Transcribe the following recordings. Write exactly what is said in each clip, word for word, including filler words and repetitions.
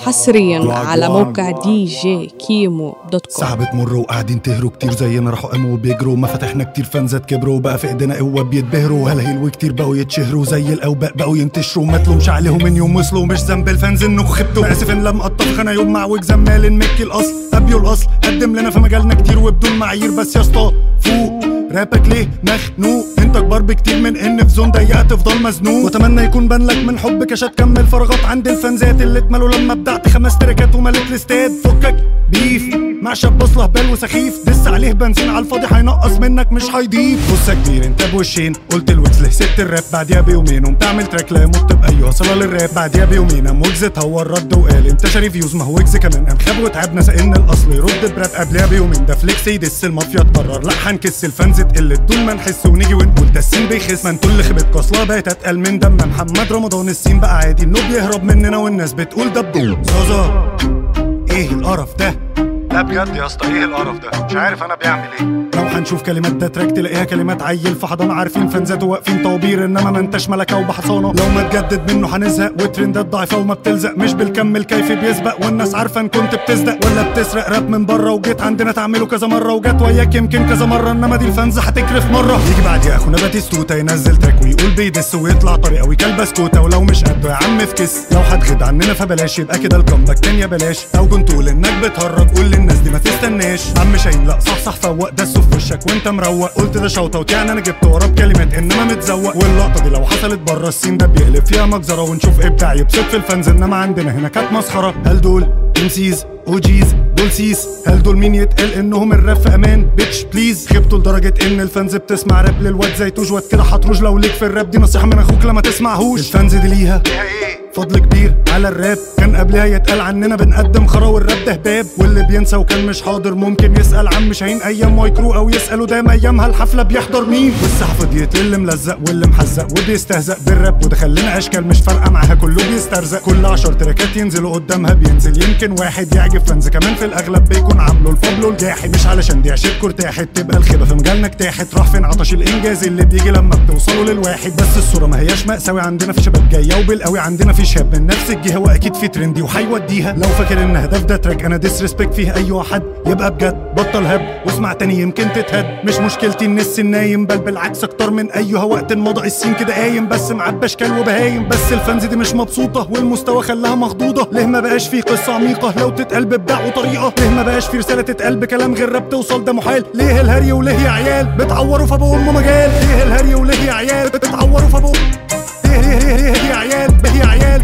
حصريا على موقع دي جي كيمو دوت كوم. ساعة بتمر وقاعدين تهروا كتير زينا راحوا قاموا وبيجروا، ما فتحنا كتير فانزات كبروا بقى في ايدينا قوة بيتبهروا، هلهيل وكتير بقوا يتشهروا زي الأوباء بقوا ينتشروا، ما تلومش عليهم من يوم وصلوا مش ذنب الفانز انكم خبتوا، آسف ان لم أطبخ أنا يوم مع وجزم مال مكي الأصل أبيو الأصل قدم لنا في مجالنا كتير وبدون معايير، بس يا اسطى فوق رابك ليه مخنوق؟ انت اكبر بكتير من ان في زون ضيقه تفضل مزنوق، واتمنى يكون بان لك من حب كاشات كمل فراغات عند الفانزات اللي اتملوا لما بدعت خمس تراكات ومليت الاستاد. فكك بيف مع شاب بصله هبال وسخيف، دس عليه بنزين على الفاضي هينقص منك مش هيضيف. بص يا كبير انت بوشين قلت الوكس له سبت الراب بعديها بيومين وقمت اعمل تراك لا يمت باي وصله للراب بعديها بيومين، قام ويجز اتهور رد وقال انت شاري فيوز، ما هو ويجز كمان قام خاب وتعبنا سألن الاصل يرد براب قبلها بيومين، ده فليكس يدس المافيا تقرر لا هنكس الفانز تقل دول ما نحس ونيجي ونقول ده السين بيخس، ما انتوا اللي خبتكوا اصلها بقت اتقل من دم محمد رمضان، السين بقى عادي انه بيهرب مننا والناس بتقول ده بدون زازا. ايه القرف ده؟ لا بجد يا اسطى ايه القرف ده؟ مش عارف انا بيعمل ايه. لو هنشوف كلمات ده تراك تلاقيها كلمات عيل في حضانه، عارفين فانزات وواقفين طوابير انما ما انتش ملكه وبحصانه، لو ما تجدد منه هنزهق وترندات ضعيفه وما بتلزق، مش بالكم الكيفي بيسبق والناس عارفه ان كنت بتزدق ولا بتسرق راب من بره وجيت عندنا تعمله كذا مره وجات وياك يمكن كذا مره، انما دي الفانز هتكرف مره. يجي بعد يا اخونا باتيستوتا ينزل تراك ويقول بيدس ويطلع طريقه ويكلبس كوتا، ولو مش قده يا عم فكس، لو هتغد عننا فبلاش يبقى كده الكامباك تاني يا بلاش، او كنت تقول انك بتهرج قول للناس دي ما تستناش. عم شاهين لا صح صح فوق دسه في وشك وانت مروق، قلت ده شوطه يعني انا جبت وراه بكلمات انما متزوق، واللقطه دي لو حصلت بره السين ده بيقلب فيها مجزره، ونشوف ابداع يبسط في الفانز انما عندنا هنا كانت مسخره. هل دول امسيز اوجيز دول سيس؟ هل دول مين يتقال انهم الراب في امان؟ بيتش بليز خبتوا لدرجه ان الفانز بتسمع راب للواد زي توجوت كده هتروج، لو ليك في الراب دي نصيحه من اخوك لما تسمعهوش. الفانز دي ليها فضل كبير على الراب، كان قبلها يتقال عننا بنقدم خرا والراب ده هباب، واللي بينسى وكان مش حاضر ممكن يسأل عم شاهين ايام مايكرو او يسألوا دايما ايامها الحفلة بيحضر مين، والساحة فضيت للي ملزق واللي محزق وبيستهزأ بالراب، وده خلينا اشكال مش فارقة معاها كله بيسترزق، كل عشر تراكات ينزلوا قدامها بينزل يمكن واحد يعجب فانز كمان في الاغلب بيكون عامله الفابلو الجاحد، مش علشان دي عشتكوا ارتاحت تبقى الخيبة في مجالنا اجتاحت، راح فين عطش الانجاز اللي بيجي لما بتوصلوا للواحد، بس الصورة ما هياش مأساوي عندنا في شباب جاية وبالقوي عندنا في شاب من نفس الجهة واكيد في ترندي وهيوديها، لو فاكر ان هدف ده تراك انا ديسريسبكت فيه اي واحد يبقى بجد بطل هب واسمع تاني يمكن تتهد، مش مشكلتي ان السن نايم بل بالعكس اكتر من ايها وقت مضى السين كده قايم، بس معبى اشكال وبهايم، بس الفانز دي مش مبسوطه والمستوى خلاها مخضوضه، ليه ما بقاش في قصه عميقه لو تتقال بابداع وطريقه، ليه ما بقاش في رساله تتقال بكلام غير راب توصل ده محال، ليه الهري وليه يا عيال بتعوروا في ابو امه مجال، ليه الهري وليه يا عيال بتعوروا في ابو ليه ليه ليه ليه يا عيال ليه يا عيال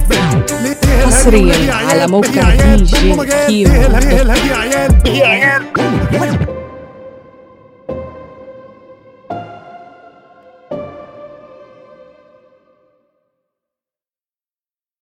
حصريا على موقع دي جي كيمو.